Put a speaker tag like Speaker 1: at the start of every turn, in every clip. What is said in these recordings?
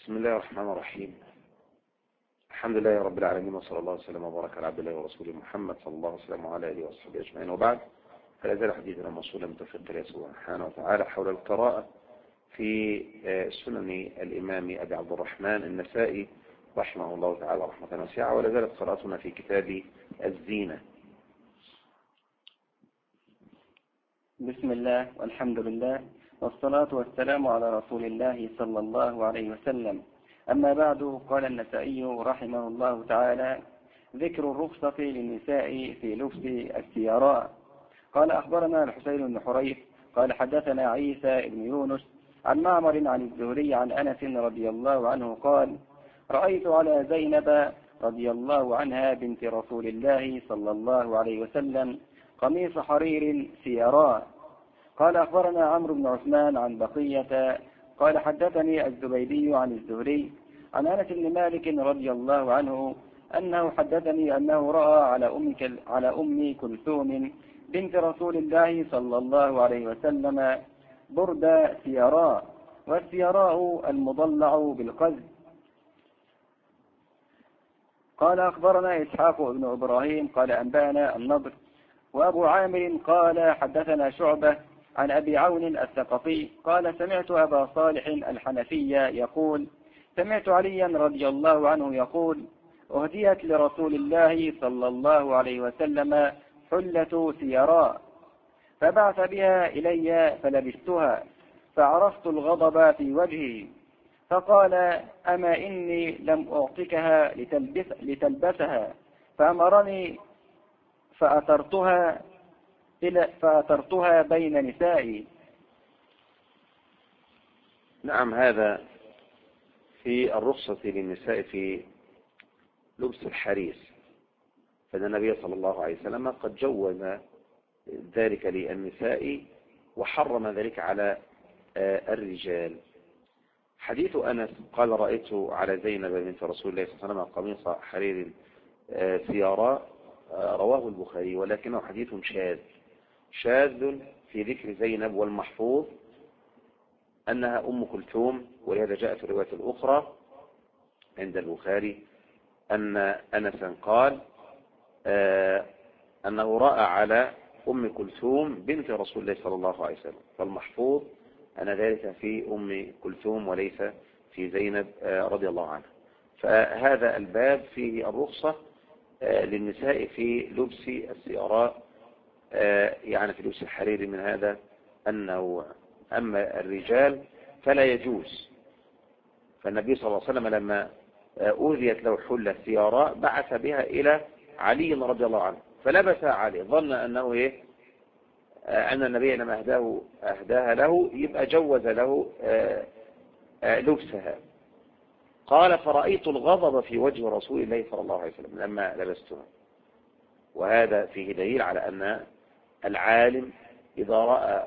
Speaker 1: بسم الله الرحمن الرحيم. الحمد لله رب العالمين، وصلى الله وسلم وبارك على عبد الله ورسوله محمد صلى الله عليه وسلم وعلى اله وصحبه اجمعين، وبعد. فلا زال حديثنا موصولا بتوفيق الله سبحانه وتعالى حول القراءة في سنن الإمام أبي عبد الرحمن النسائي رحمه الله تعالى رحمة واسعة، ولا زالت قراءتنا في كتاب الزينة.
Speaker 2: بسم الله والحمد لله والصلاة والسلام على رسول الله صلى الله عليه وسلم. أما بعد، قال النسائي رحمه الله تعالى: ذكر الرخصة للنساء في لبس السيراء. قال أخبرنا الحسين بن حريث قال حدثنا عيسى بن يونس عن معمر عن الزهري عن أنس رضي الله عنه قال: رأيت على زينب رضي الله عنها بنت رسول الله صلى الله عليه وسلم قميص حرير سيراء. قال أخبرنا عمرو بن عثمان عن بقية قال حدثني الزبيدي عن الزهري عن أنس بن مالك رضي الله عنه أنه حدثني أنه رأى على أم كلثوم بنت رسول الله صلى الله عليه وسلم برد سيراء، والسيراء المضلع بالقز. قال أخبرنا إسحاق بن إبراهيم قال أنبأنا النضر وأبو عامر قال حدثنا شعبة عن أبي عون الثقفي قال سمعت أبا صالح الحنفي يقول: سمعت عليا رضي الله عنه يقول: أهديت لرسول الله صلى الله عليه وسلم حلة سيراء، فبعث بها إلي فلبستها، فعرفت الغضب في وجهه، فقال: أما إني لم أعطكها لتلبسها، فأمرني فأثرتها بين نسائي.
Speaker 1: نعم، هذا في الرخصة للنساء في لبس الحرير، فإن النبي صلى الله عليه وسلم قد جوز ذلك للنساء وحرم ذلك على الرجال. حديث أنس قال: رأيت على زينب بنت رسول الله صلى الله عليه وسلم قميص حرير سيراء، رواه البخاري، ولكنه حديث شاذ في ذكر زينب، والمحفوظ أنها أم كلثوم، ولهذا جاءت في الرواية الأخرى عند البخاري أن أنسا قال أنه رأى على أم كلثوم بنت رسول الله صلى الله عليه وسلم، فالمحفوظ أن ذلك في أم كلثوم وليس في زينب رضي الله عنها. فهذا الباب فيه الرخصة للنساء في لبس السيراء، يعني في لبس الحرير من هذا النوع. أما الرجال فلا يجوز، فالنبي صلى الله عليه وسلم لما أوذيت له حلة سيراء بعث بها إلى علي رضي الله عنه، فلبس علي، ظن أنه أن النبي لما أهداها له يبقى جوز له لبسها. قال: فرأيت الغضب في وجه رسول الله صلى الله عليه وسلم لما لبستها. وهذا فيه دليل على أن العالم إذا رأى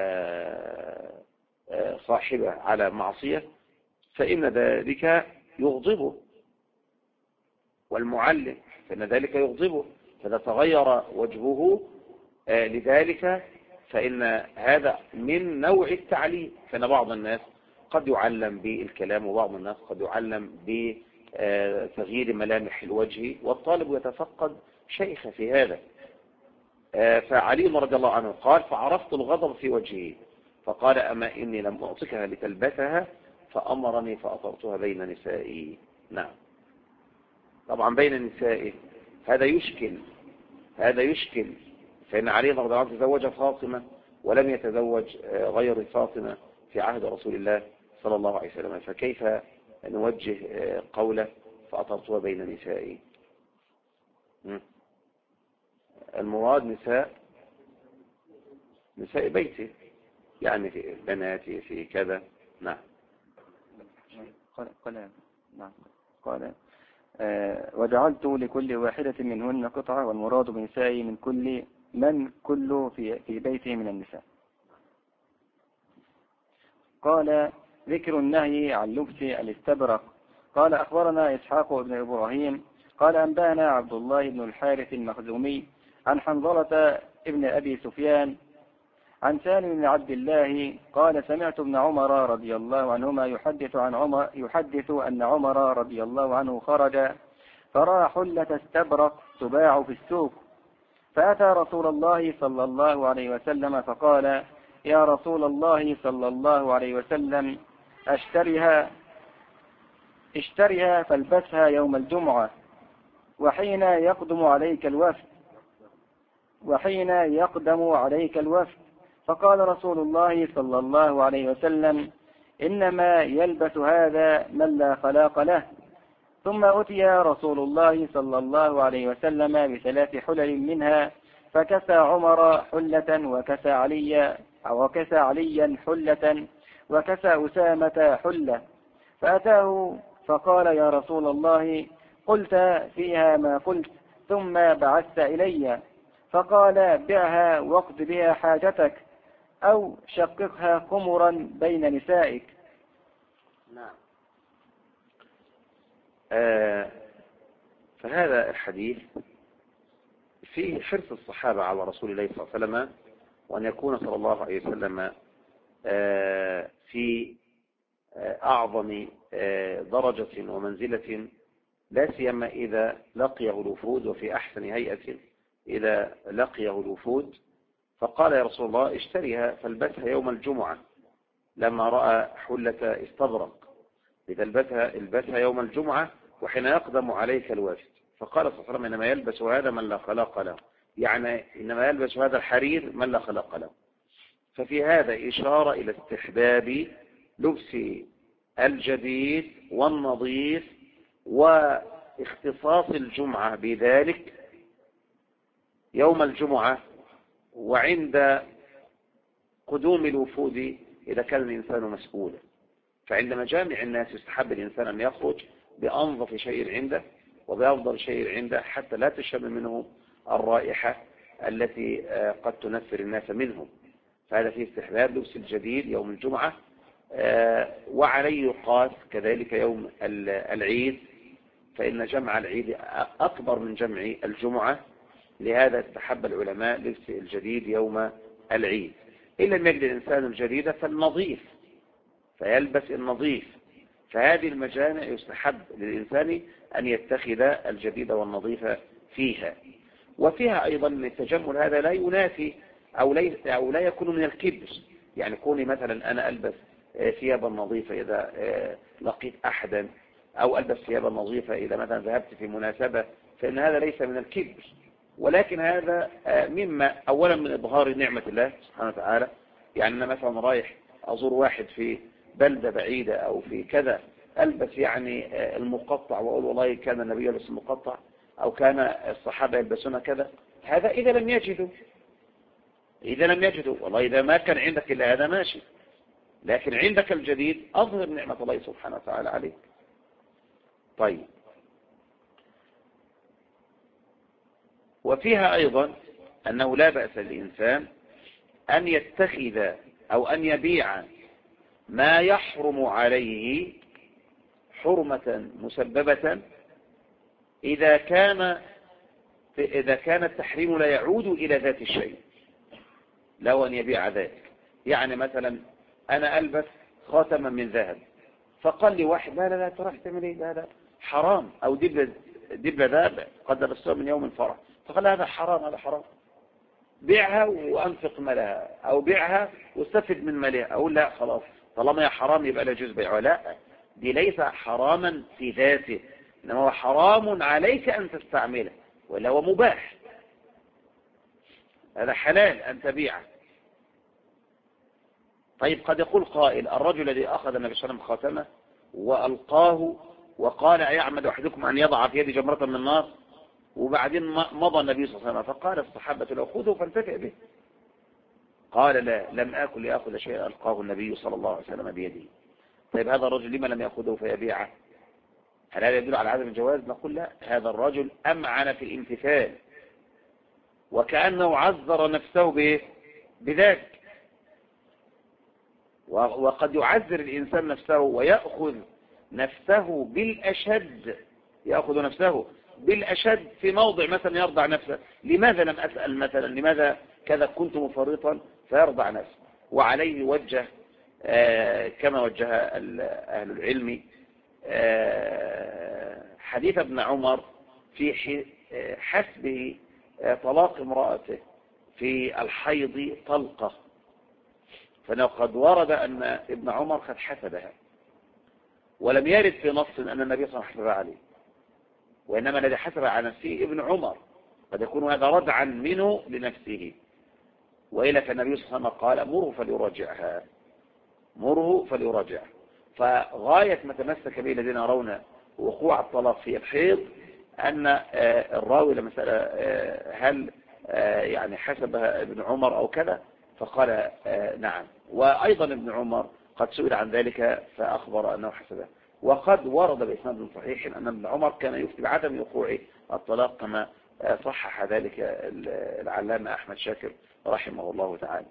Speaker 1: صاحبه على معصية فإن ذلك يغضبه، والمعلم فإن ذلك يغضبه، فإذا تغير وجهه لذلك فإن هذا من نوع التعليم. فإن بعض الناس قد يعلم بالكلام، وبعض الناس قد يعلم بتغيير ملامح الوجه، والطالب يتفقد شيخ في هذا. فعلي رضي الله عنه قال: فعرفت الغضب في وجهه، فقال: أما إني لم أعطكها لتلبسها، فأمرني فأطرتها بين نسائي. نعم، طبعا بين نسائي هذا يشكل، فإن علي رضي الله عنه تزوج فاطمة ولم يتزوج غير فاطمة في عهد رسول الله صلى الله عليه وسلم، فكيف نوجه قوله فأطرتها بين نسائي؟ المراد نساء بيته، يعني في بناتي في كذا. نعم.
Speaker 2: قال وجعلت لكل واحدة منهن قطعة، والمراد بنسائي من كل في بيته من النساء. قال: ذكر النهي عن لبس الاستبرق. قال أخبرنا إسحاق بن إبراهيم قال أنبأنا عبد الله بن الحارث المخزومي عن حنظلة ابن أبي سفيان عن سالم بن عبد الله قال سمعت ابن عمر رضي الله عنهما يحدث أن عمر رضي الله عنه خرج فرأى حلة استبرق تباع في السوق، فأتى رسول الله صلى الله عليه وسلم فقال: يا رسول الله صلى الله عليه وسلم، اشترها فالبسها يوم الجمعة وحين يقدم عليك الوفد. فقال رسول الله صلى الله عليه وسلم: إنما يلبس هذا من لا خلاق له. ثم أتي رسول الله صلى الله عليه وسلم ب3 حلل منها، فكسى عمر حلة وكسى عليا حلة وكسى أسامة حلة. فأتاه فقال: يا رسول الله، قلت فيها ما قلت ثم بعثت إلي. فقال: بعها واقض بها حاجتك، أو شققها خمرا بين نسائك.
Speaker 1: نعم. فهذا الحديث فيه حرص الصحابة على رسول الله صلى الله عليه وسلم، وأن يكون صلى الله عليه وسلم في أعظم درجة ومنزلة، لا سيما إذا لقيه الوفود، وفي أحسن هيئة إذا لقيه الوفود. فقال: يا رسول الله، اشتريها فالبسها يوم الجمعة، لما رأى حلة استبرق، البسها يوم الجمعة وحين يقدم عليك الوفد. فقال صلى الله عليه وسلم: إنما يلبس هذا من لا خلاق له، يعني إنما يلبس هذا الحرير من لا خلاق له. ففي هذا إشارة إلى استحباب لبس الجديد والنظيف، واختصاص الجمعة بذلك يوم الجمعة وعند قدوم الوفود إذا كان الإنسان مسؤولا. فعند مجامع الناس يستحب الإنسان أن يخرج بأنظف شيء عنده وبأفضل شيء عنده، حتى لا تشم منه الرائحة التي قد تنفر الناس منهم. فهذا فيه استحباب لبس الجديد يوم الجمعة، وعليه يقاس كذلك يوم العيد، فإن جمع العيد أكبر من جمع الجمعة. لهذا استحب العلماء لبس الجديد يوم العيد. إن لم يجد الإنسان الجديد فالنظيف، فيلبس النظيف. فهذه المجامع يستحب للإنسان أن يتخذ الجديد والنظيف فيها. وفيها أيضا التجمل هذا لا ينافي أو لا يكون من الكبر. يعني كوني مثلا أنا ألبس ثيابا نظيفة إذا لقيت أحدا، أو ألبس ثيابا نظيفة إذا مثلا ذهبت في مناسبة، فإن هذا ليس من الكبر، ولكن هذا مما أولا من إظهار نعمة الله سبحانه وتعالى. يعني أنا مثلا رايح أزور واحد في بلدة بعيدة أو في كذا، ألبس يعني المقطع وأقول والله كان النبي يلبس المقطع أو كان الصحابة يلبسون كذا. هذا إذا لم يجدوا والله إذا ما كان عندك إلا هذا ماشي، لكن عندك الجديد أظهر نعمة الله سبحانه وتعالى عليك. طيب، وفيها أيضا أنه لا بأس للإنسان أن يتخذ أو أن يبيع ما يحرم عليه حرمة مسببة إذا كان التحريم لا يعود إلى ذات الشيء، لا أن يبيع ذلك. يعني مثلا أنا ألبس خاتما من ذهب، فقال لي واحد: لا لا لا تروح تعمل ايه، هذا حرام، أو دبلة ذهب قد لبستها من يوم الفرح، فقال هذا حرام، هذا حرام، بيعها وأنفق مالها، أو بيعها واستفد من مالها. أقول لا خلاص، طالما هي حرام يبقى لا يجوز بيعها. لا، دي ليس حراما في ذاته، إنما هو حرام عليك أن تستعمله، ولا هو مباح. هذا حلال أن تبيعه. طيب، قد يقول قائل: الرجل الذي أخذ النبي صلى الله عليه وسلم خاتمه وألقاه وقال: أيعمد أحدكم أن يضع في يد جمرة من النار؟ وبعدين مضى النبي صلى الله عليه وسلم فقال الصحابة له: خذوا فانتفع به. قال: لا، لم آكل لأخذ شيئا ألقاه النبي صلى الله عليه وسلم بيده. طيب، هذا الرجل لما لم يأخذه فيبيعه؟ هل هذا يدل على عدم الجواز؟ نقول لا، هذا الرجل أمعن في الامتثال، وكأنه عذر نفسه بذلك. وقد يعذر الإنسان نفسه ويأخذ نفسه بالأشد في موضع مثلا يرضع نفسه. لماذا لم أسأل مثلا؟ لماذا كذا كنت مفرطا؟ فيرضع نفسه. وعليه وجه كما وجه أهل العلم حديث ابن عمر في حسبه طلاق امرأته في الحيض طلقة، فإنه قد ورد أن ابن عمر قد حسبها، ولم يرد في نص أن النبي صلى الله عليه وسلم عليه، وإنما الذي حسب على نفسه ابن عمر، قد يكون هذا ردعا منه لنفسه، وإلا فالنبي صلى الله عليه وسلم قال مره فليراجعها، مره فليراجعها. فغاية ما تمسك به الذين يرون وقوع الطلاق في الحيض أن الراوي لما سأل هل يعني حسبها ابن عمر أو كذا، فقال نعم. وأيضا ابن عمر قد سئل عن ذلك فأخبر أنه حسبها. وقد ورد بإسناد صحيح أن ابن عمر كان يفتي بعدم وقوع الطلاق كما صحح ذلك العلامة أحمد شاكر رحمه الله تعالى.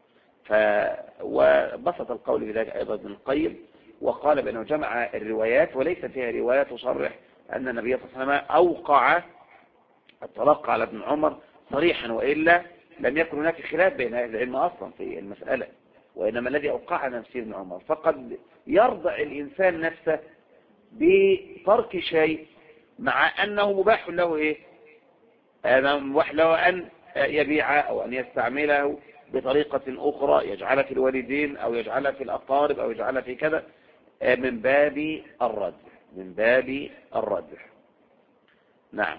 Speaker 1: وبسط القول بذلك أيضا ابن القيم، وقال بأنه جمع الروايات وليس فيها روايات تصرح أن النبي صلى الله عليه وسلم أوقع الطلاق على ابن عمر صريحا، وإلا لم يكن هناك خلاف بين أهل العلم أصلا في المسألة، وإنما الذي أوقع نفسه ابن عمر. فقد يرضع الإنسان نفسه بترك شيء مع أنه مباح له مباح له أن يبيع أو أن يستعمله بطريقة أخرى، يجعلها في الوالدين أو يجعلها في الأقارب أو يجعلها في كذا، من باب الرد، من باب الرد. نعم.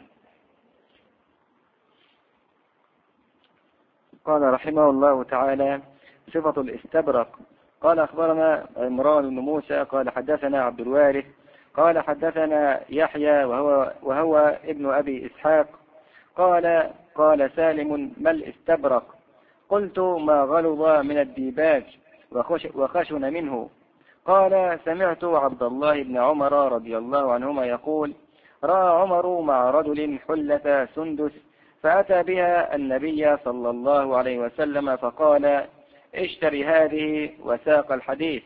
Speaker 2: قال رحمه الله تعالى: صفة الاستبرق. قال أخبرنا عمران بن موسى قال حدثنا عبد الوارث قال حدثنا يحيى وهو ابن أبي إسحاق قال سالم: ما الاستبرق؟ قلت: ما غلظ من الديباج وخشن منه. قال: سمعت عبد الله بن عمر رضي الله عنهما يقول: رأى عمر مع رجل حلة سندس فأتى بها النبي صلى الله عليه وسلم فقال: اشتري هذه، وساق الحديث.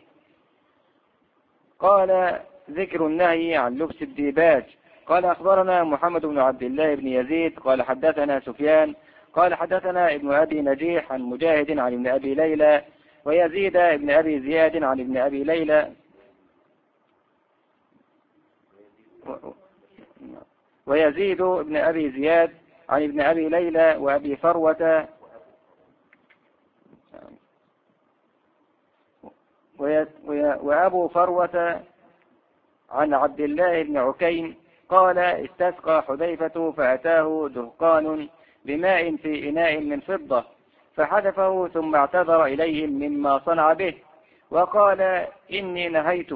Speaker 2: قال: ذكر النهي عن لبس الديباج. قال أخبرنا محمد بن عبد الله بن يزيد قال حدثنا سفيان قال حدثنا ابن أبي نجيح عن مجاهد عن ابن أبي ليلى ويزيد ابن أبي زياد عن ابن أبي ليلى ويزيد ابن أبي زياد عن ابن أبي ليلى وأبي فروة وأبو فروة عن عبد الله بن عكيم قال: استسقى حذيفة فأتاه دهقان بماء في إناء من فضة فحدفه ثم اعتذر إليهم مما صنع به وقال: إني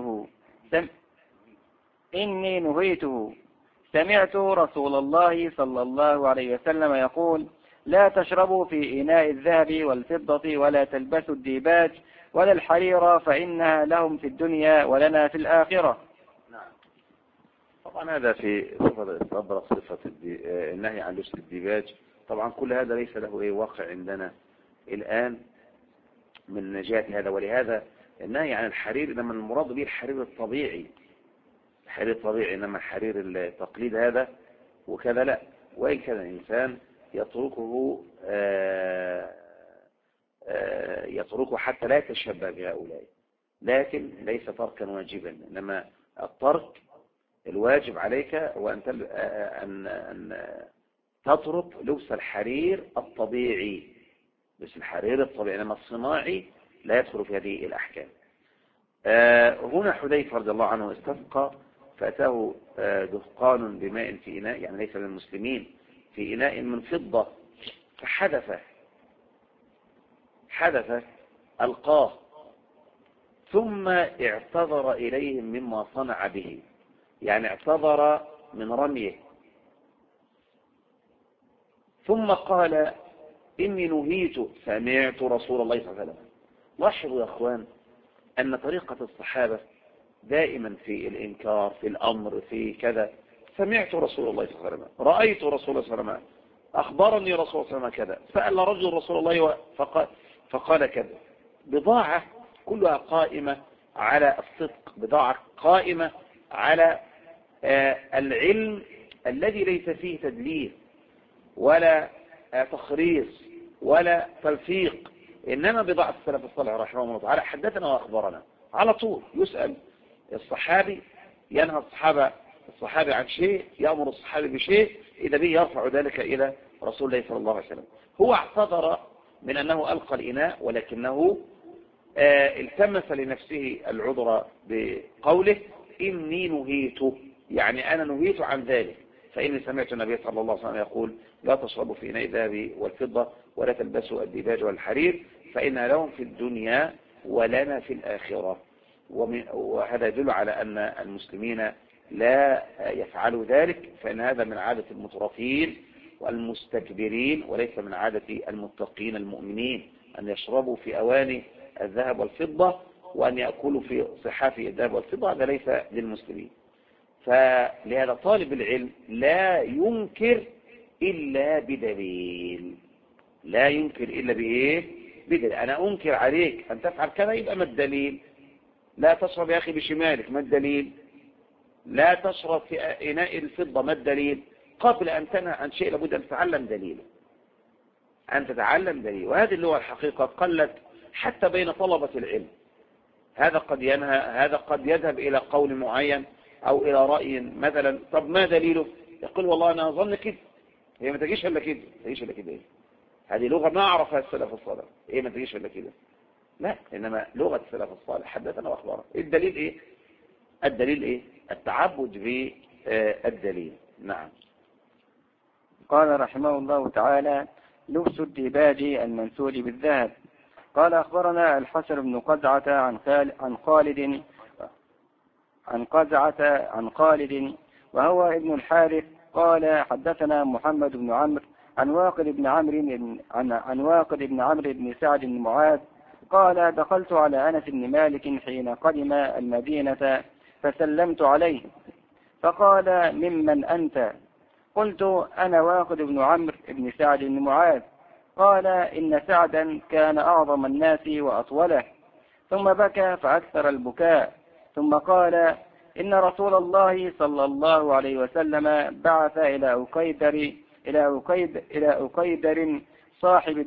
Speaker 2: نهيته. سمعت رسول الله صلى الله عليه وسلم يقول: لا تشربوا في إناء الذهب والفضة ولا تلبسوا الديباج ولا الحرير فإنها لهم في الدنيا ولنا في الآخرة.
Speaker 1: نعم. طبعا هذا في صفة الاستبرق، صفة النهي عن لبس الديباج. طبعا كل هذا ليس له واقع عندنا الآن من جهة هذا، ولهذا النهي عن الحرير إنما المراد به الحرير الطبيعي، الحرير الطبيعي، إنما حرير التقليد هذا وكذا لا. وإن كان الإنسان يتركه حتى لا يتشبه بهؤلاء، لكن ليس تركا واجبا، إنما الترك الواجب عليك هو أن تترك لبس الحرير الطبيعي، لبس الحرير الطبيعي، إنما الصناعي لا يدخل في هذه الأحكام. هنا حذيفة رضي الله عنه استسقى فأتاه دهقان بماء في إناء، يعني ليس للمسلمين، في إناء من فضة فحدث ألقاه ثم اعتذر إليهم مما صنع به، يعني اعتذر من رميه، ثم قال: إني نهيت. سمعت رسول الله صلى الله عليه وسلم. لاحظوا يا أخوان أن طريقة الصحابة دائما في الإنكار، في الأمر، في كذا. سمعت رسول الله صلى الله عليه وسلم، رأيت رسول الله صلى الله عليه وسلم، أخبرني رسول الله صلى الله عليه وسلم كذا، سأل رجل رسول الله فقال كذا. بضاعة كلها قائمة على الصدق، بضاعة قائمة على العلم الذي ليس فيه تدليس ولا تخريص ولا تلفيق إنما بضاعة السلف الصالح رحمه الله تعالى حدثنا وأخبرنا على طول. يسأل الصحابي، ينهى الصحابي عن شيء، يأمر الصحابي بشيء، إذا به يرفع ذلك إلى رسول الله صلى الله عليه وسلم. هو اعتذر من أنه ألقى الإناء، ولكنه التمس لنفسه العذر بقوله إني نهيت، يعني أنا نهيت عن ذلك، فإني سمعت النبي صلى الله عليه وسلم يقول لا تشربوا في إناء الذهب والفضة ولا تلبسوا الديباج والحرير فإن لهم في الدنيا ولنا في الآخرة. وهذا يدل على أن المسلمين لا يفعلوا ذلك، فإن هذا من عادة المترفين والمستكبرين، وليس من عادة المتقين المؤمنين أن يشربوا في أواني الذهب والفضة وأن يأكلوا في صحاف الذهب والفضة، هذا ليس للمسلمين. فلهذا طالب العلم لا ينكر إلا بدليل، لا ينكر إلا بإيه؟ بدليل. أنا أنكر عليك أن تفعل كذا، يبقى ما الدليل؟ لا تشرب يا أخي بشمالك، ما الدليل؟ لا تشرب في إناء الفضة، ما الدليل؟ قبل أن تنهى عن شيء لابد أن تتعلم دليله، أن تتعلم دليله. وهذه اللغة الحقيقة قلت حتى بين طلبة العلم. هذا قد ينهى، هذا قد يذهب إلى قول معين أو إلى رأي مثلا، طب ما دليله؟ يقول والله أنا أظن كده، هي ما تجيش إلا كده، تجيش إلا كده. هذه لغة ما عرفها السلف الصالح، إيه ما تجيش إلا كده؟ لا، إنما لغة السلف الصالح حدثنا وأخبرنا. الدليل إيه؟ الدليل إيه؟ التعبد بالدليل. نعم.
Speaker 2: قال رحمه الله تعالى: لبس الديباج المنسوج بالذهب. قال أخبرنا الحسن بن قزعة عن خالد وهو ابن الحارث قال حدثنا محمد بن عمرو عن واقد بن عمرو بن سعد بن معاذ قال: دخلت على أنس بن مالك حين قدم المدينة فسلمت عليه فقال: ممن أنت؟ قلت: أنا واقد بن عمرو بن سعد بن معاذ. قال: إن سعدا كان أعظم الناس وأطوله. ثم بكى فأكثر البكاء، ثم قال: إن رسول الله صلى الله عليه وسلم بعث إلى أكيدر صاحب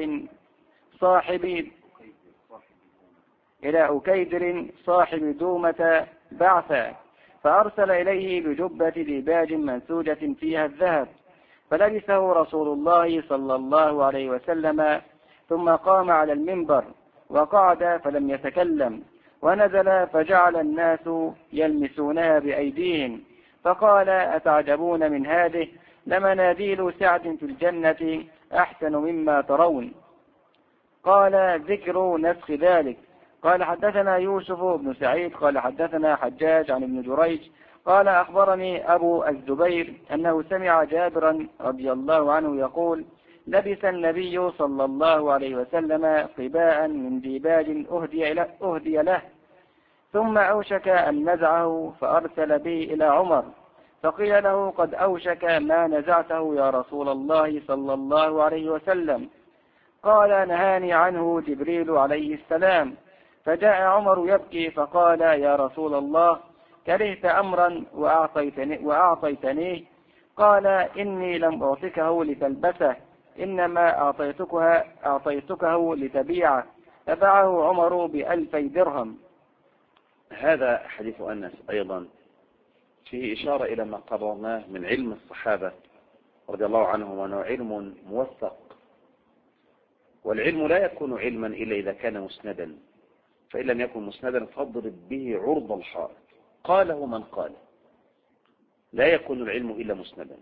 Speaker 2: دومة بعثا، فأرسل إليه بجبة ديباج منسوجة فيها الذهب، فلبسه رسول الله صلى الله عليه وسلم، ثم قام على المنبر وقعد فلم يتكلم، ونزل فجعل الناس يلمسونها بأيديهم، فقال: أتعجبون من هذه؟ لمناديل سعد في الجنة أحسن مما ترون. قال: ذكر نسخ ذلك. قال: حدثنا يوسف بن سعيد قال حدثنا حجاج عن ابن جريج قال: أخبرني أبو الزبير أنه سمع جابرا رضي الله عنه يقول: لبس النبي صلى الله عليه وسلم قباء من ديباج أهدي له، ثم أوشك أن نزعه فأرسل به إلى عمر، فقيل له: قد أوشك ما نزعته يا رسول الله صلى الله عليه وسلم. قال: نهاني عنه جبريل عليه السلام. فجاء عمر يبكي فقال: يا رسول الله، كرهت أمرا وأعطيتنيه. قال: إني لم أعطكه لتلبسه، إنما أعطيتكه لتبيعه. فباعه عمر ب2000 درهم.
Speaker 1: هذا حديث أنس أيضا فيه إشارة إلى ما قررناه من علم الصحابة رضي الله عنهم، وأنه علم موثق، والعلم لا يكون علما إلا إذا كان مسندا، فإن لم يكن مسندا فاضرب به عرض الحائط. قاله من قال، لا يكون العلم إلا مسندا.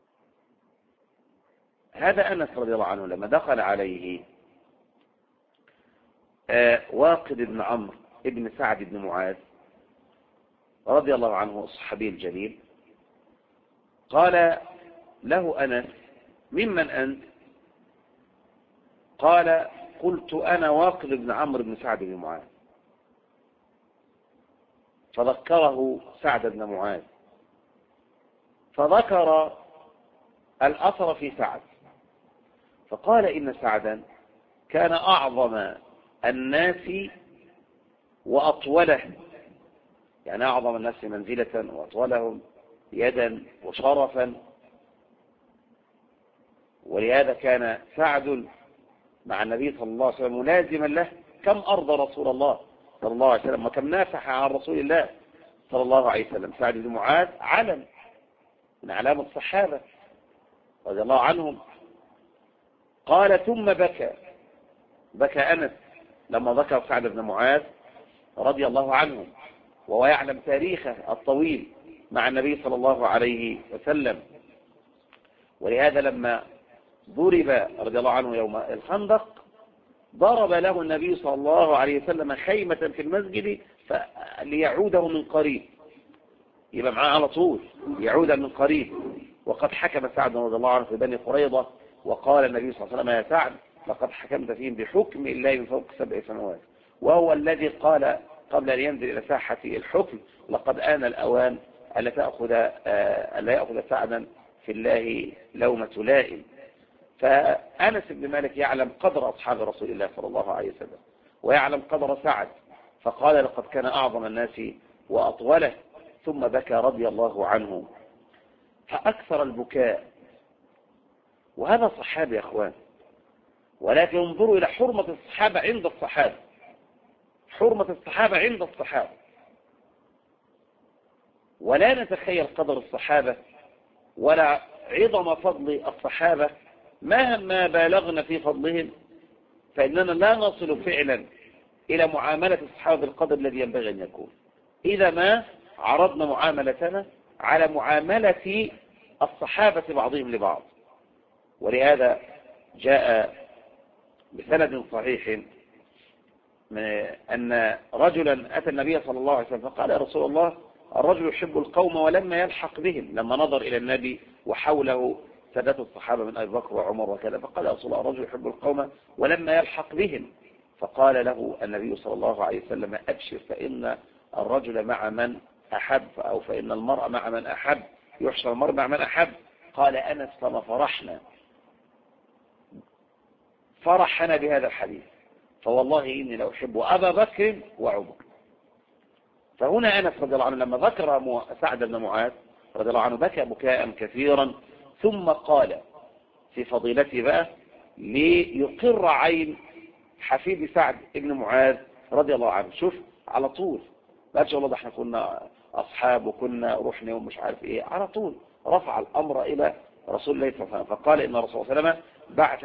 Speaker 1: هذا أنس رضي الله عنه لما دخل عليه واقد بن عمرو ابن سعد بن معاذ رضي الله عنه الصحابي الجليل، قال له أنس: ممن أنت؟ قال: قلت: أنا واقد بن عمرو بن سعد بن معاذ. فذكره سعد بن معاذ، فذكر الأثر في سعد، فقال: إن سعدا كان أعظم الناس وأطوله، يعني أعظم الناس منزلة وأطولهم يدا وشرفا، ولهذا كان سعد مع النبي صلى الله عليه وسلم ملازما له، كم أرضى رسول الله صلى الله عليه وسلم وكم نافح عن رسول الله صلى الله عليه وسلم. سعد بن معاذ علم من أعلام الصحابة رضي الله عنهم. قال ثم بكى أنس لما ذكر سعد بن معاذ رضي الله عنه، وهو يعلم تاريخه الطويل مع النبي صلى الله عليه وسلم. ولهذا لما ضرب رضي الله عنه يوم الخندق ضرب له النبي صلى الله عليه وسلم خيمة في المسجد ليعوده من قريب، يبقى معاه على طول يعود من قريب. وقد حكم سعد رضي الله عنه في بني قريظة، وقال النبي صلى الله عليه وسلم يا سعد لقد حكمت فيهم بحكم الله من فوق 7 سنوات، وهو الذي قال قبل أن ينزل إلى ساحة الحكم لقد آن الأوان ألا يأخذ سعدا في الله لومة لائم. فأنس بن مالك يعلم قدر أصحاب رسول الله صلى الله عليه وسلم ويعلم قدر سعد، فقال لقد كان أعظم الناس وأطوله، ثم بكى رضي الله عنه فأكثر البكاء. وهذا صحابي يا أخوان، ولكن انظروا إلى حرمة الصحابة عند الصحابة، حرمة الصحابة عند الصحابة، ولا نتخيل قدر الصحابة ولا عظم فضل الصحابة. مهما بالغنا في فضلهم فإننا لا نصل فعلا إلى معاملة الصحابة بالقدر الذي ينبغي أن يكون إذا ما عرضنا معاملتنا على معاملة الصحابة بعضهم لبعض. ولهذا جاء بسند صحيح أن رجلا أتى النبي صلى الله عليه وسلم فقال يا رسول الله الرجل يحب القوم ولما يلحق بهم، لما نظر إلى النبي وحوله سادات الصحابة من أبي بكر وعمر وكذا، فقال يا رسول الله الرجل يحب القوم ولما يلحق بهم، فقال له النبي صلى الله عليه وسلم أبشر فإن الرجل مع من أحب، أو فإن المرء مع من أحب، يحشر المرء مع من أحب. قال أنس فما فرحنا بهذا الحديث، فوالله إني لو أحب أبا بكر وعمر. فهنا أنس رضي الله عنه لما ذكر سعد بن معاذ رضي الله عنه بكى بكاء كثيرا، ثم قال في فضيلته بقى ليقر عين حفيد سعد بن معاذ رضي الله عنه. شوف على طول لا شاء الله ده احنا كنا أصحاب وكنا رحنا ومش عارف إيه، على طول رفع الأمر إلى رسول الله صلى الله عليه وسلم. فقال إن الرسول صلى الله عليه وسلم بعث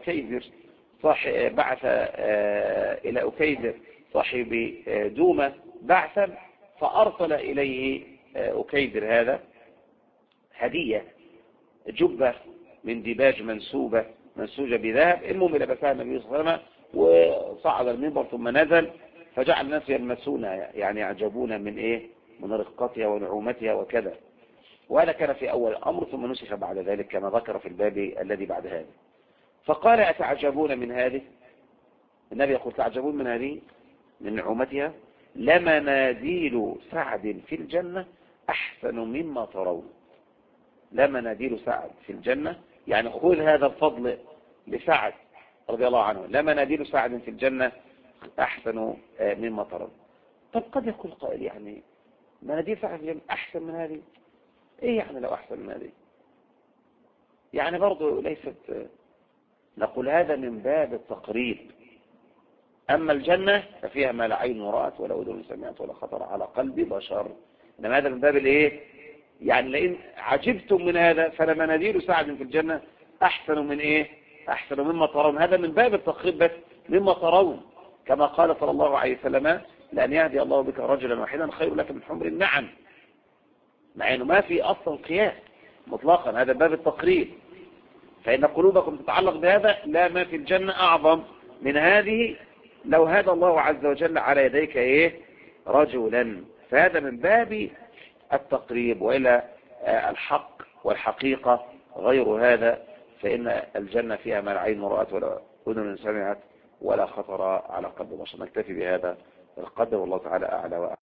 Speaker 1: إلى أكيدر صاحب دومة بعثا، فأرسل إليه أكيدر هذا هدية جبة من ديباج منسوجة بذهب. المهم لبسها النبي صلى الله عليه وسلم وصعد المنبر ثم نزل، فجعل الناس يلمسونها يعني يعجبون من رقتها ونعومتها وكذا. وهذا كان في أول الأمر، ثم نسخ بعد ذلك كما ذكر في الباب الذي بعد هذا. فقال أتعجبون من هذه؟ النبي يقول تعجبون من هذه من نعومتها؟ لمناديل سعد في الجنة أحسن مما ترون. لمناديل سعد في الجنة، يعني خذ هذا الفضل لسعد رضي الله عنه، لمناديل سعد في الجنة أحسن مما ترون. طب قد يقول قائل يعني مناديل سعد في الجنة أحسن من هذه؟ إيه يعني لو أحسن من هذه؟ يعني برضو ليست، نقول هذا من باب التقريب. أما الجنة ففيها ما لا عين رأت ولا أذن سمعت ولا خطر على قلب بشر. إنما هذا من باب الإيه؟ يعني لئن عجبتم من هذا فلمناديل سعد في الجنة أحسن من إيه؟ أحسن مما ترون. هذا من باب التقريب بس مما ترون، كما قال صلى الله عليه وسلم لأن يهدي الله بك رجلا واحدا خير لك من حمر النعم، مع أنه ما في أصلا قياس مطلقا، هذا باب التقريب. فإن قلوبكم تتعلق بهذا، لا ما في الجنة أعظم من هذه لو هدى الله عز وجل على يديك رجلا. فهذا من باب التقريب، وإلى الحق والحقيقة غير هذا، فإن الجنة فيها ما لا عين رأت ولا أذن سمعت ولا خطر على قلب بشر. نكتفي بهذا القدر والله تعالى أعلى وأعلى.